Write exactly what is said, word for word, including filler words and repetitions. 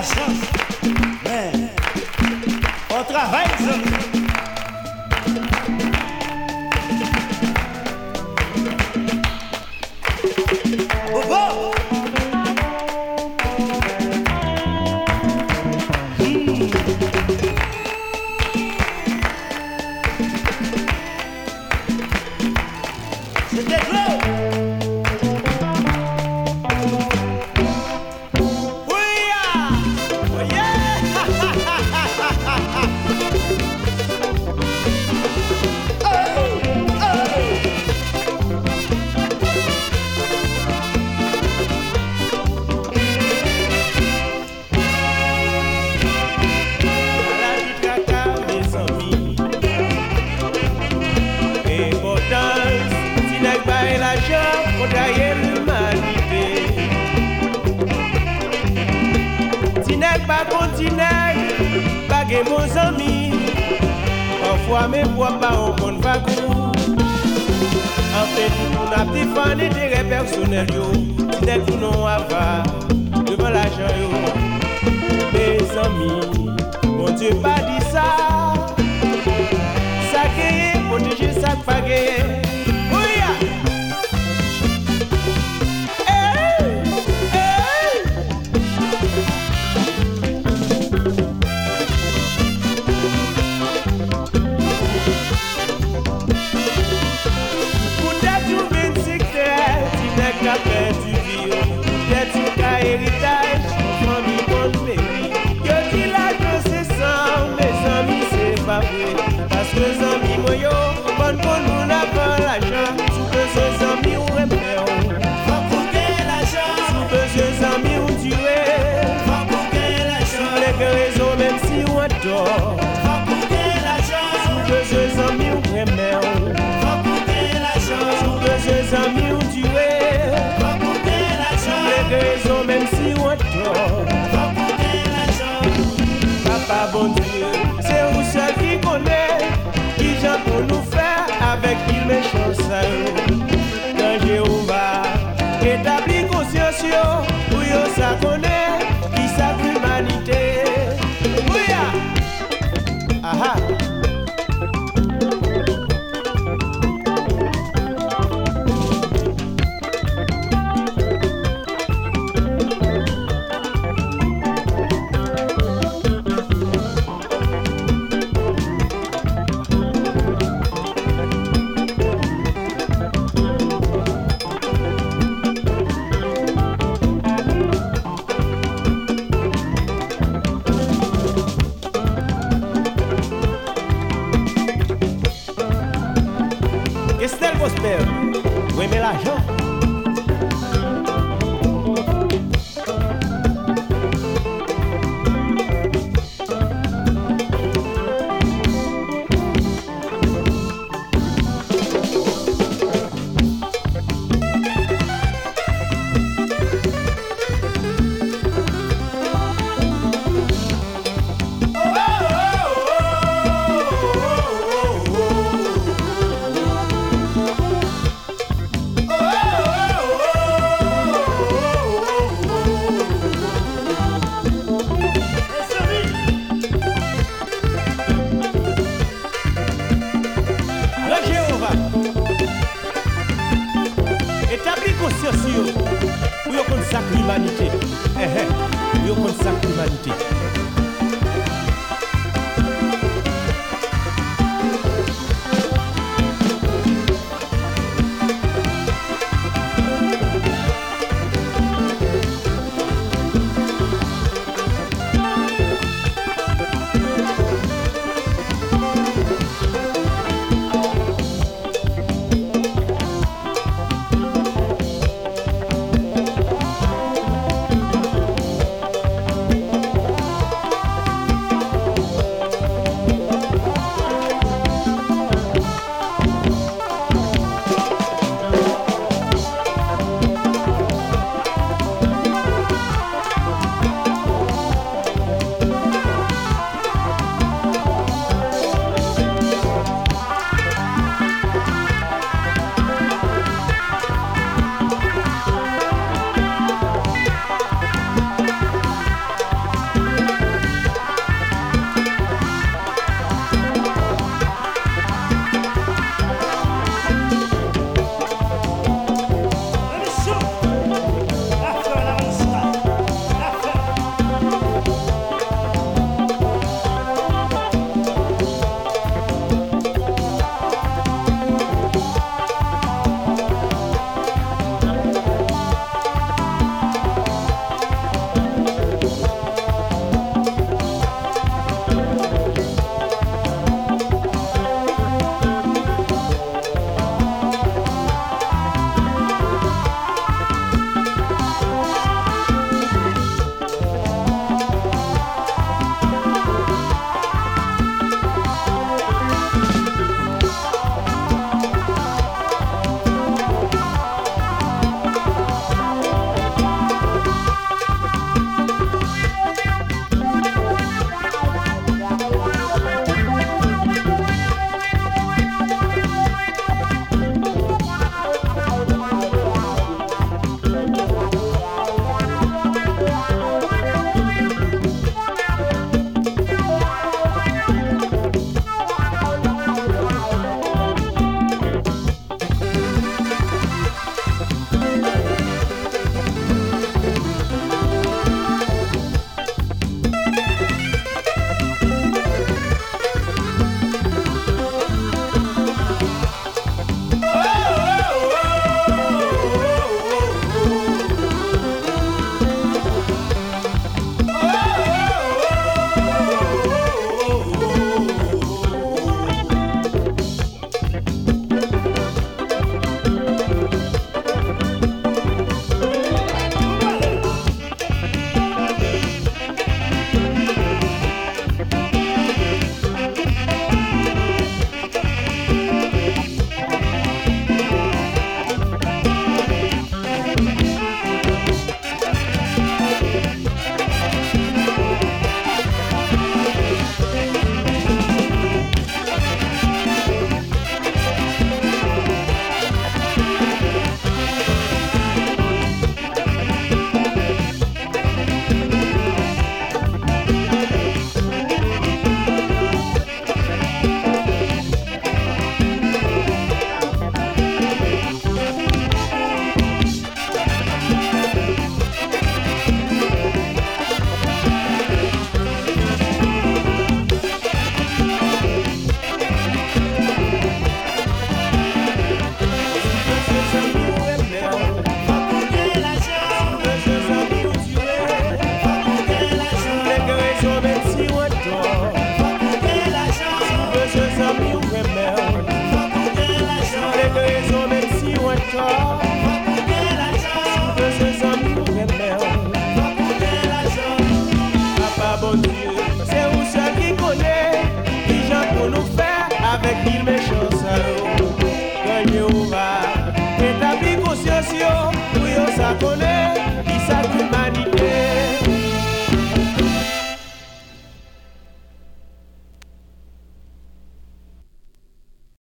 la chance. Mais on travaille, ça. Bobo! C'était Claude! Bagay mon ami, parfois mes voix pas en bonne vague. En fait, on a défendu des rêves personnels, si n'est que non avoir devant l'argent. Mes amis, mon Dieu, pas dit ça. Ça qui est protéger, ça pas gagner. Parce que les amis moyo, bon pour nous n'a pas l'argent. Sous que ces amis ou repère, faut pour gagner l'argent. Sous que ces amis ou tuer, faut pour gagner l'argent. Les raisons même si on adore, faut pour gagner l'argent. Sous que ces amis ou repère, faut pour gagner l'argent. Sous que ces amis ou tuer, faut pour gagner l'argent. Les raisons même si on adore, faut pour gagner l'argent. Papa bon Dieu, c'est vous seul qui connaît. Pour nous faire avec il méchant ça dans Jéhovah établi conscience où yo ça connaît qui sa humanité ouya aha Estelle Prosper, oui mais l'argent. Où yon consacre l'humanité. Eh eh, où yon consacre l'humanité.